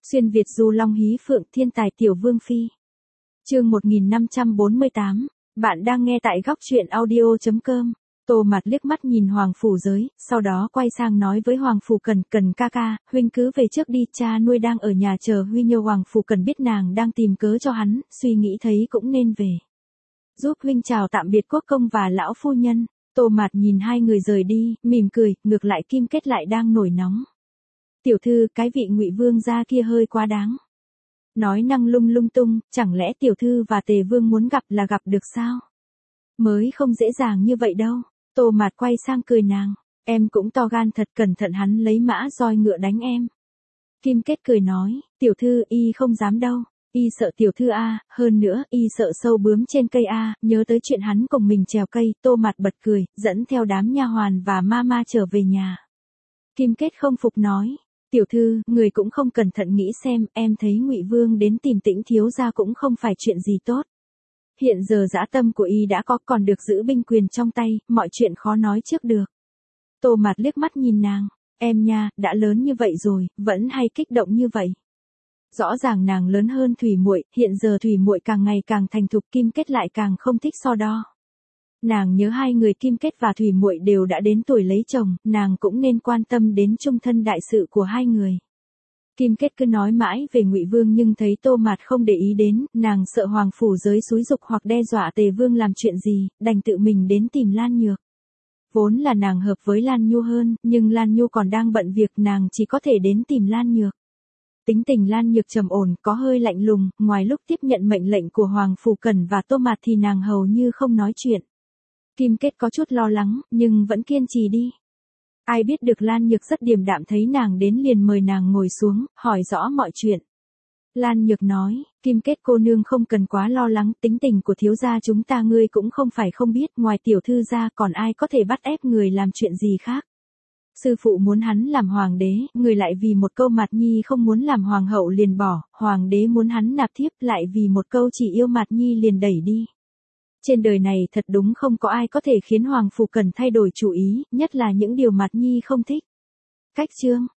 Xuyên Việt du long hí phượng thiên tài tiểu vương phi. Chương 1548, bạn đang nghe tại góc truyện audio.com. Tô Mạt liếc mắt nhìn Hoàng Phủ Giới, sau đó quay sang nói với Hoàng Phủ Cần, Cần ca ca, huynh cứ về trước đi, cha nuôi đang ở nhà chờ huy nhờ. Hoàng Phủ Cần biết nàng đang tìm cớ cho hắn, suy nghĩ thấy cũng nên về. Giúp huynh chào tạm biệt quốc công và lão phu nhân. Tô Mạt nhìn hai người rời đi, mỉm cười, ngược lại Kim Kết lại đang nổi nóng. Tiểu thư, cái vị Ngụy Vương gia kia hơi quá đáng. Nói năng lung tung, chẳng lẽ tiểu thư và Tề Vương muốn gặp là gặp được sao? Mới không dễ dàng như vậy đâu. Tô Mạt quay sang cười nàng, em cũng to gan thật, cẩn thận hắn lấy mã roi ngựa đánh em. Kim Kết cười nói, tiểu thư y không dám đâu, y sợ tiểu thư a, hơn nữa y sợ sâu bướm trên cây a. Nhớ tới chuyện hắn cùng mình trèo cây, Tô Mạt bật cười, dẫn theo đám nha hoàn và ma trở về nhà. Kim Kết không phục nói, tiểu thư, người cũng không cẩn thận nghĩ xem, em thấy Ngụy Vương đến tìm Tĩnh thiếu gia cũng không phải chuyện gì tốt. Hiện giờ dã tâm của y đã có, còn được giữ binh quyền trong tay, mọi chuyện khó nói trước được. Tô Mạt liếc mắt nhìn nàng, em nha, đã lớn như vậy rồi, vẫn hay kích động như vậy. Rõ ràng nàng lớn hơn Thủy Muội, hiện giờ Thủy Muội càng ngày càng thành thục, Kim Kết lại càng không thích so đo. Nàng nhớ hai người Kim Kết và Thủy Muội đều đã đến tuổi lấy chồng, nàng cũng nên quan tâm đến chung thân đại sự của hai người. Kim Kết cứ nói mãi về Ngụy Vương nhưng thấy Tô Mạt không để ý đến, nàng sợ Hoàng Phủ Giới xúi giục hoặc đe dọa Tề Vương làm chuyện gì, đành tự mình đến tìm Lan Nhược. Vốn là nàng hợp với Lan Nhu hơn, nhưng Lan Nhu còn đang bận việc, nàng chỉ có thể đến tìm Lan Nhược. Tính tình Lan Nhược trầm ổn, có hơi lạnh lùng, ngoài lúc tiếp nhận mệnh lệnh của Hoàng Phủ Cần và Tô Mạt thì nàng hầu như không nói chuyện. Kim Kết có chút lo lắng, nhưng vẫn kiên trì đi. Ai biết được Lan Nhược rất điềm đạm, thấy nàng đến liền mời nàng ngồi xuống, hỏi rõ mọi chuyện. Lan Nhược nói, Kim Kết cô nương không cần quá lo lắng, tính tình của thiếu gia chúng ta ngươi cũng không phải không biết, ngoài tiểu thư ra còn ai có thể bắt ép người làm chuyện gì khác. Sư phụ muốn hắn làm hoàng đế, người lại vì một câu Mạt Nhi không muốn làm hoàng hậu liền bỏ, hoàng đế muốn hắn nạp thiếp lại vì một câu chỉ yêu Mạt Nhi liền đẩy đi. Trên đời này thật đúng không có ai có thể khiến Hoàng Phủ Cần thay đổi chủ ý, nhất là những điều Mạt Nhi không thích. Cách chương